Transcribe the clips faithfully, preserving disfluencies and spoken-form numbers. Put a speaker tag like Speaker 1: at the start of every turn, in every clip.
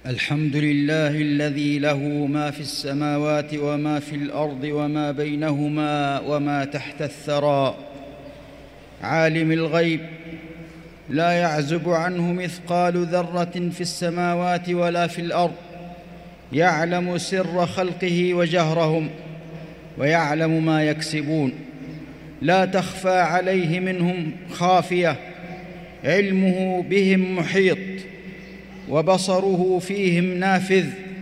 Speaker 1: الحمد لله الذي له ما في السماوات وما في الأرض وما بينهما وما تحت الثرى، عالم الغيب لا يعزب عنه مثقال ذرة في السماوات ولا في الأرض، يعلم سر خلقه وجهرهم ويعلم ما يكسبون، لا تخفى عليه منهم خافية، علمه بهم محيط وبصره فيهم نافذ،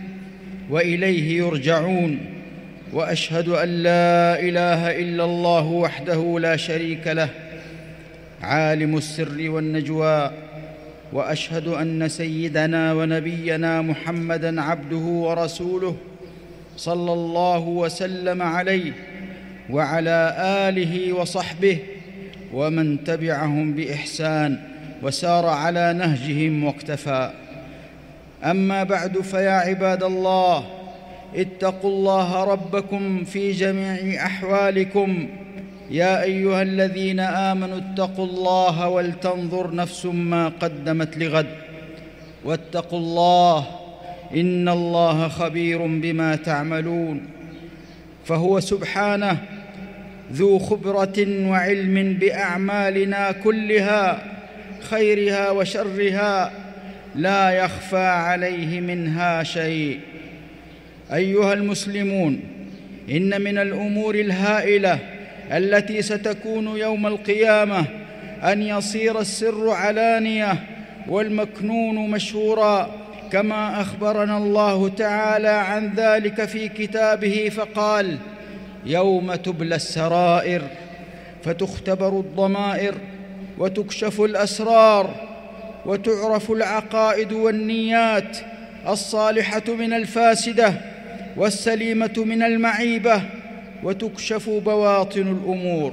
Speaker 1: وإليه يرجعون. وأشهد أن لا إله إلا الله وحده لا شريك له، عالم السر والنجوى. وأشهد أن سيدنا ونبينا محمدًا عبده ورسوله، صلى الله وسلم عليه وعلى آله وصحبه ومن تبعهم بإحسان وسار على نهجهم واقتفى. أما بعد، فيا عباد الله، اتقوا الله ربكم في جميع أحوالكم. يا أيها الذين آمنوا اتقوا الله ولتنظر نفس ما قدمت لغد، واتقوا الله إن الله خبير بما تعملون. فهو سبحانه ذو خبرة وعلم بأعمالنا كلها، خيرها وشرها، لا يخفى عليه منها شيء. أيها المسلمون، إن من الأمور الهائلة التي ستكون يوم القيامة أن يصير السر علانية والمكنون مشهورا، كما أخبرنا الله تعالى عن ذلك في كتابه فقال: يوم تبلى السرائر فتختبر الضمائر وتكشف الأسرار وتعرف العقائد والنيات، الصالحة من الفاسدة والسليمة من المعيبة، وتكشف بواطن الأمور.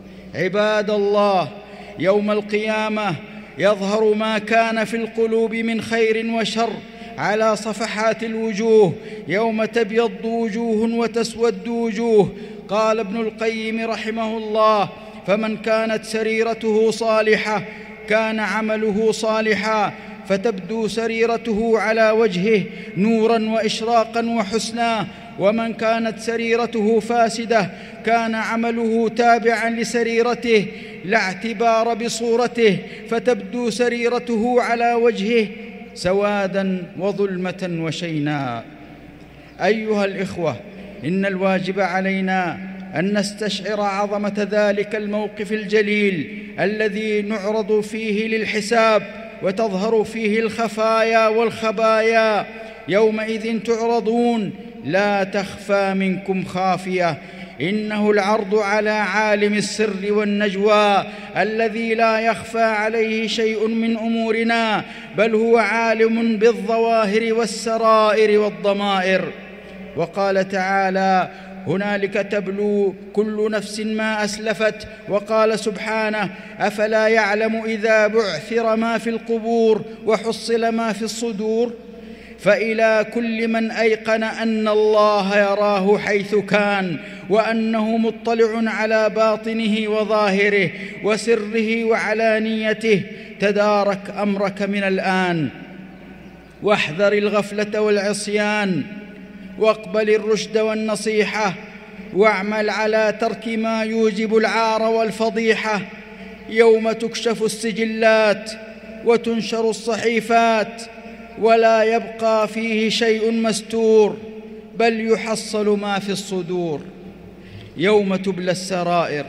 Speaker 1: عباد الله، يوم القيامة يظهر ما كان في القلوب من خير وشر على صفحات الوجوه، يوم تبيض وجوه وتسود وجوه. قال ابن القيم رحمه الله: فمن كانت سريرته صالحة كان عمله صالحا، فتبدو سريرته على وجهه نوراً وإشراقاً وحسنا. ومن كانت سريرته فاسدة كان عمله تابعاً لسريرته لا اعتبار بصورته، فتبدو سريرته على وجهه سواداً وظلمة وشينا. أيها الإخوة، إن الواجب علينا أن نستشعر عظمة ذلك الموقف الجليل الذي نعرض فيه للحساب، وتظهر فيه الخفايا والخبايا. يومئذ تعرضون لا تخفى منكم خافية. إنه العرض على عالم السر والنجوى الذي لا يخفى عليه شيء من أمورنا، بل هو عالم بالظواهر والسرائر والضمائر. وقال تعالى: هنالك تبلو كل نفس ما أسلفت. وقال سبحانه: أفلا يعلم إذا بعثر ما في القبور وحصل ما في الصدور. فإلى كل من أيقن أن الله يراه حيث كان، وأنه مطلع على باطنه وظاهره وسره وعلانيته، تدارك أمرك من الآن، واحذر الغفلة والعصيان، واقبل الرشد والنصيحة، واعمل على ترك ما يوجب العار والفضيحة. يوم تكشف السجلات وتنشر الصحيفات، ولا يبقى فيه شيء مستور، بل يحصل ما في الصدور. يوم تبلى السرائر،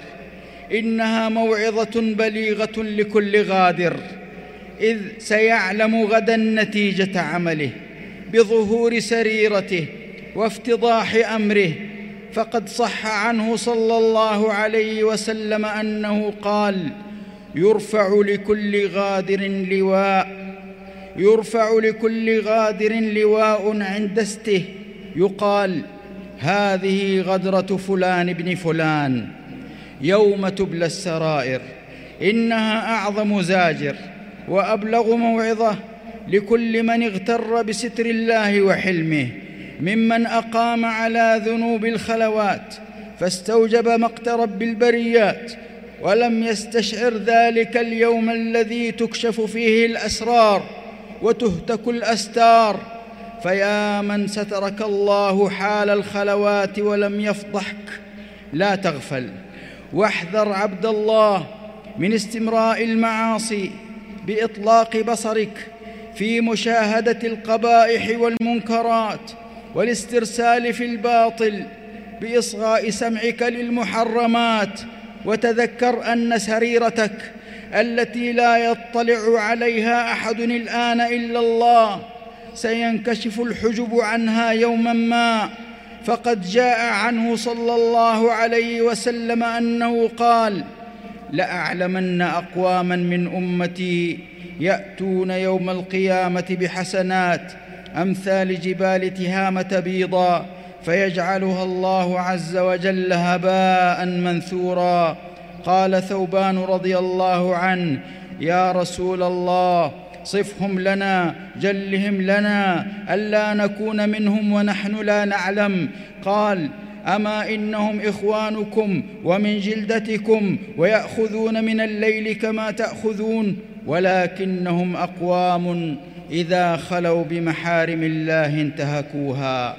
Speaker 1: إنها موعظة بليغة لكل غادر، إذ سيعلم غدا نتيجة عمله بظهور سريرته وافتضاح أمره. فقد صح عنه صلى الله عليه وسلم أنه قال: يرفع لكل غادر لواء يرفع لكل غادر لواء عند استه، يقال: هذه غدرة فلان بن فلان. يوم تبلى السرائر، إنها أعظم زاجر وأبلغ موعظة لكل من اغتر بستر الله وحلمه، ممن أقام على ذنوب الخلوات فاستوجب مقت رب البريات، ولم يستشعر ذلك اليوم الذي تكشف فيه الأسرار وتهتك الأستار، فيا من سترك الله حال الخلوات ولم يفضحك، لا تغفل، واحذر عبد الله من استمراء المعاصي بإطلاق بصرك في مشاهدة القبائح والمنكرات، والاسترسال في الباطل بإصغاء سمعك للمحرمات. وتذكر أن سريرتك التي لا يطلع عليها أحد الآن إلا الله سينكشف الحجب عنها يوما ما، فقد جاء عنه صلى الله عليه وسلم أنه قال: لأعلمن أقواما من أمتي يأتون يوم القيامة بحسنات أمثال جبال تهامة بيضاء فيجعلها الله عز وجل هباء منثورا. قال ثوبان رضي الله عنه: يا رسول الله، صفهم لنا، جلهم لنا، ألا نكون منهم ونحن لا نعلم. قال: أما إنهم إخوانكم ومن جلدتكم ويأخذون من الليل كما تأخذون، ولكنهم أقوام إذا خلوا بمحارم الله انتهكوها.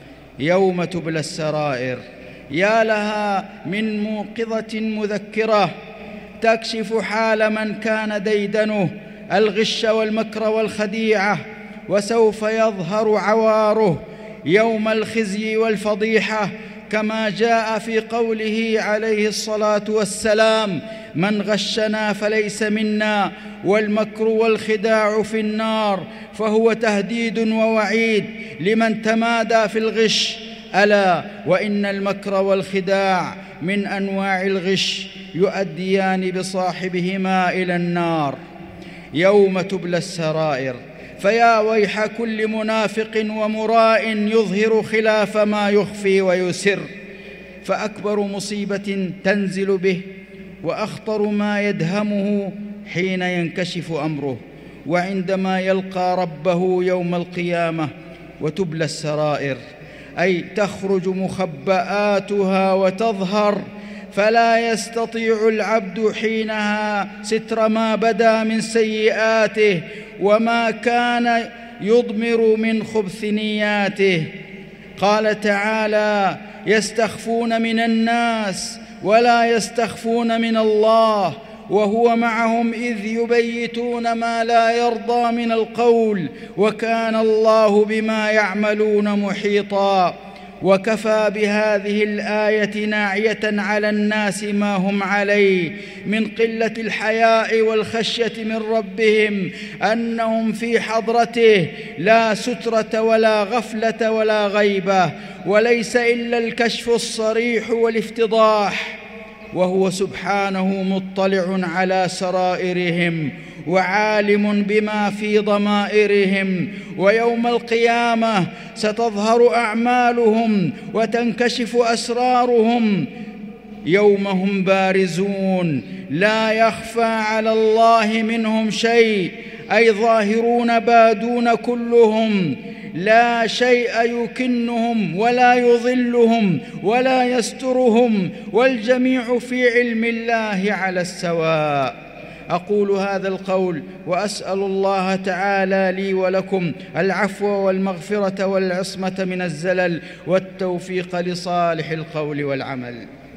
Speaker 1: يوم تبلى السرائر، يا لها من موقظة مذكرة تكشف حال من كان ديدنه الغش والمكر والخديعة، وسوف يظهر عواره يوم الخزي والفضيحة، كما جاء في قوله عليه الصلاة والسلام: من غشنا فليس منا، والمكر والخداع في النار. فهو تهديد ووعيد لمن تمادى في الغش. ألا وإن المكر والخداع من أنواع الغش يؤديان بصاحبهما إلى النار. يوم تبلى السرائر، فيا ويح كل منافق ومراء يظهر خلاف ما يخفي ويسر، فأكبر مصيبة تنزل به وأخطر ما يدهمه حين ينكشف أمره، وعندما يلقى ربه يوم القيامة. وتبلى السرائر أي تخرج مخبآتها وتظهر، فلا يستطيع العبد حينها ستر ما بدا من سيئاته وما كان يضمر من خبث نياته. قال تعالى: يستخفون من الناس ولا يستخفون من الله وهو معهم إذ يبيتون ما لا يرضى من القول وكان الله بما يعملون محيطا. وكفى بهذه الآية ناعية على الناس ما هم عليه من قلة الحياء والخشية من ربهم، أنهم في حضرته لا سترة ولا غفلة ولا غيبة، وليس إلا الكشف الصريح والافتضاح، وهو سبحانه مطلع على سرائرهم وعالم بما في ضمائرهم. ويوم القيامة ستظهر أعمالهم وتنكشف أسرارهم، يوم هم بارزون لا يخفى على الله منهم شيء، أي ظاهرون بادون كلهم، لا شيء يكنهم ولا يضلهم ولا يسترهم، والجميع في علم الله على السواء. أقول هذا القول وأسأل الله تعالى لي ولكم العفو والمغفرة والعصمة من الزلل والتوفيق لصالح القول والعمل.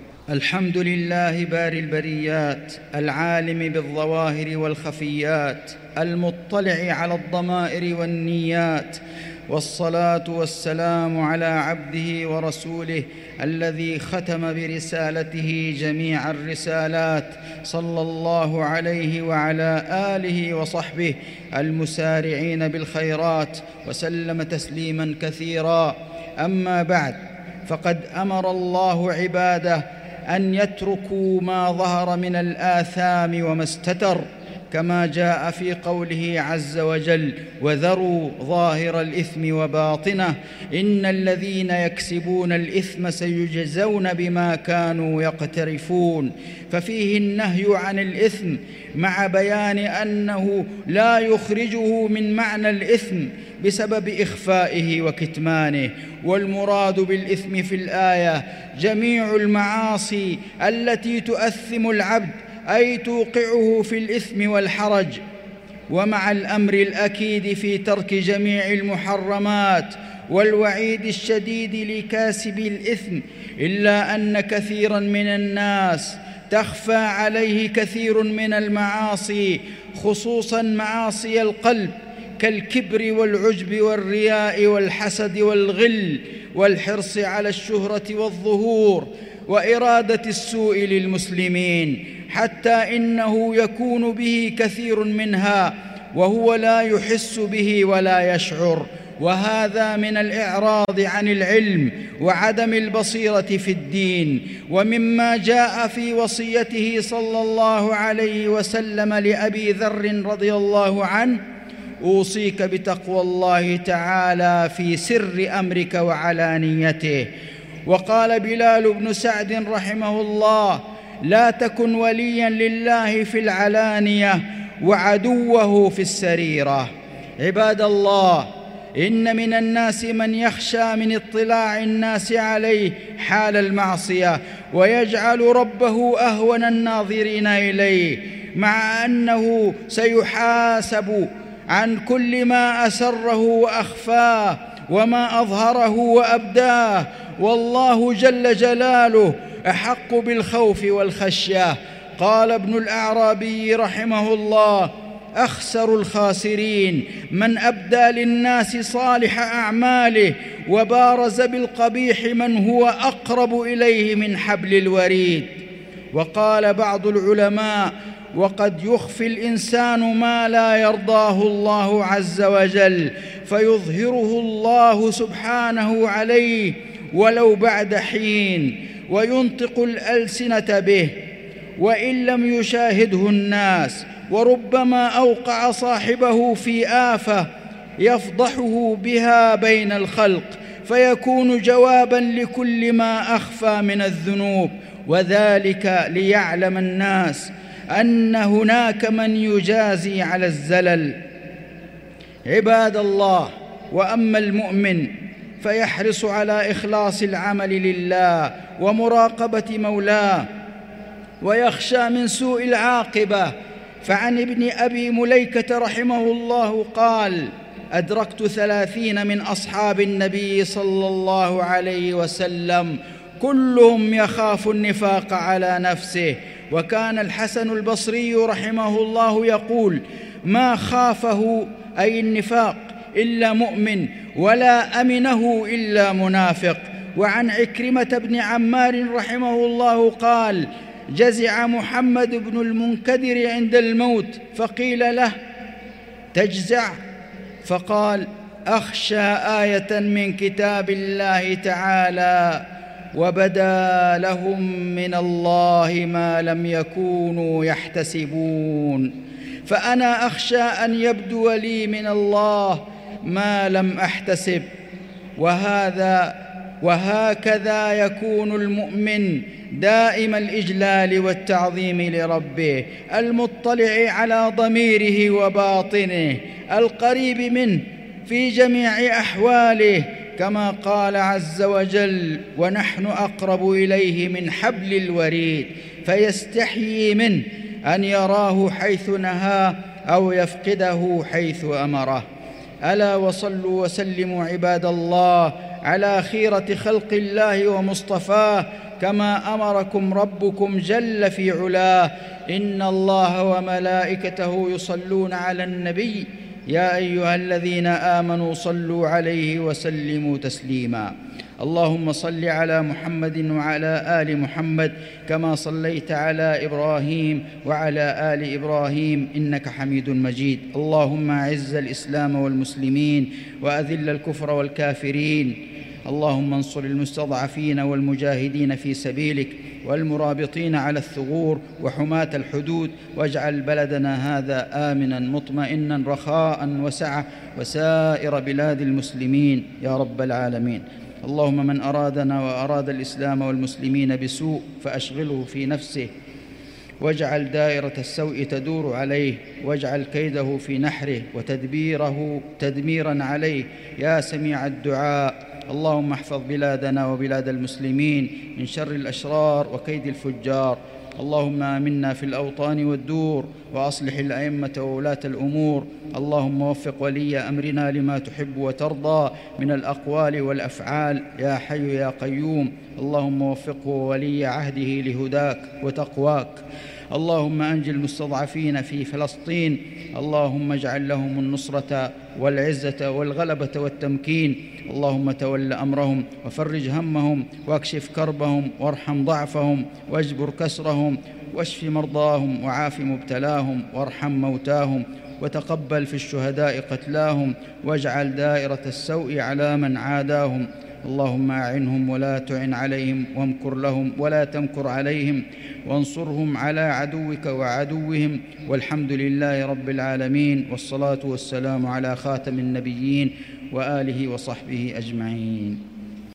Speaker 1: الحمد لله باري البريات، العالم بالظواهر والخفيات، المطلع على الضمائر والنيات، والصلاة والسلام على عبده ورسوله الذي ختم برسالته جميع الرسالات، صلى الله عليه وعلى آله وصحبه المسارعين بالخيرات، وسلم تسليما كثيرا. أما بعد، فقد أمر الله عباده أن يتركوا ما ظهر من الآثام وما استتر، كما جاء في قوله عز وجل: وذروا ظاهر الإثم وباطنه إن الذين يكسبون الإثم سيجزون بما كانوا يقترفون. ففيه النهي عن الإثم مع بيان أنه لا يخرجه من معنى الإثم بسبب إخفائه وكتمانه. والمراد بالإثم في الآية جميع المعاصي التي تؤثم العبد، أي توقعه في الإثم والحرج. ومع الأمر الأكيد في ترك جميع المحرمات والوعيد الشديد لكاسب الإثم، إلا أن كثيراً من الناس تخفى عليه كثير من المعاصي، خصوصاً معاصي القلب كالكبر والعجب والرياء والحسد والغل والحرص على الشهرة والظهور وإرادة السوء للمسلمين، حتى إنه يكون به كثير منها وهو لا يحس به ولا يشعر، وهذا من الإعراض عن العلم وعدم البصيرة في الدين. ومما جاء في وصيته صلى الله عليه وسلم لأبي ذر رضي الله عنه: أوصيك بتقوى الله تعالى في سر أمرك وعلانيته. وقال بلال بن سعد رحمه الله: لا تكن وليا لله في العلانية وعدوه في السريرة. عباد الله، إن من الناس من يخشى من اطلاع الناس عليه حال المعصية ويجعل ربه أهون الناظرين إليه، مع أنه سيحاسب عن كل ما أسره وأخفاه وما أظهره وأبداه، والله جل جلاله أحق بالخوف والخشية. قال ابن الأعرابي رحمه الله: أخسر الخاسرين من أبدى للناس صالح أعماله وبارز بالقبيح من هو أقرب إليه من حبل الوريد. وقال بعض العلماء: وقد يخفي الإنسان ما لا يرضاه الله عز وجل فيظهره الله سبحانه عليه ولو بعد حين، وينطق الألسنة به وإن لم يشاهده الناس، وربما أوقع صاحبه في آفة يفضحه بها بين الخلق، فيكون جوابا لكل ما أخفى من الذنوب، وذلك ليعلم الناس أن هناك من يجازي على الزلل. عباد الله، وأما المؤمن فيحرص على إخلاص العمل لله ومراقبة مولاه ويخشى من سوء العاقبة. فعن ابن أبي مليكة رحمه الله قال: أدركت ثلاثين من أصحاب النبي صلى الله عليه وسلم كلهم يخاف النفاق على نفسه. وكان الحسن البصري رحمه الله يقول: ما خافه أي النفاق إلا مؤمن، ولا أمنه إلا منافق. وعن عكرمة بن عمار رحمه الله قال: جزع محمد بن المنكدر عند الموت فقيل له: تجزع؟ فقال: أخشى آية من كتاب الله تعالى وبدا لهم من الله ما لم يكونوا يحتسبون، فأنا أخشى أن يبدو لي من الله ما لم أحتسب. وهذا وهكذا يكون المؤمن دائم الإجلال والتعظيم لربه، المطلع على ضميره وباطنه، القريب منه في جميع أحواله، كما قال عز وجل: ونحن أقرب إليه من حبل الوريد، فيستحيي منه أن يراه حيث نهاه أو يفقده حيث أمره. ألا وصلوا وسلموا عباد الله على خيرة خلق الله ومصطفاه، كما أمركم ربكم جل في علاه: إن الله وملائكته يصلون على النبي يا أيها الذين آمنوا صلوا عليه وسلموا تسليما. اللهم صل على محمد وعلى آل محمد كما صليت على إبراهيم وعلى آل إبراهيم إنك حميد مجيد. اللهم أعز الإسلام والمسلمين وأذل الكفر والكافرين. اللهم انصر المستضعفين والمجاهدين في سبيلك والمرابطين على الثغور وحماة الحدود، واجعل بلدنا هذا آمنا مطمئنا رخاء وسعة وسائر بلاد المسلمين يا رب العالمين. اللهم من أرادنا وأراد الإسلام والمسلمين بسوء فأشغله في نفسه، واجعل دائرة السوء تدور عليه، واجعل كيده في نحره وتدبيره تدميرا عليه يا سميع الدعاء. اللهم احفظ بلادنا وبلاد المسلمين من شر الأشرار وكيد الفجار. اللهم آمنا في الأوطان والدور، وأصلح الأئمة وولاة الأمور. اللهم وفق ولي أمرنا لما تحب وترضى من الأقوال والأفعال يا حي يا قيوم. اللهم وفقه وولي عهده لهداك وتقواك. اللهم أنجِ المستضعفين في فلسطين، اللهم اجعل لهم النصرة والعزة والغلبة والتمكين. اللهم تول أمرهم وفرج همهم واكشف كربهم وارحم ضعفهم واجبر كسرهم واشف مرضاهم وعاف مبتلاهم وارحم موتاهم وتقبل في الشهداء قتلاهم واجعل دائرة السوء على من عاداهم. اللهم أعنهم ولا تعن عليهم، وامكر لهم ولا تمكر عليهم، وانصرهم على عدوك وعدوهم. والحمد لله رب العالمين، والصلاة والسلام على خاتم النبيين وآله وصحبه أجمعين.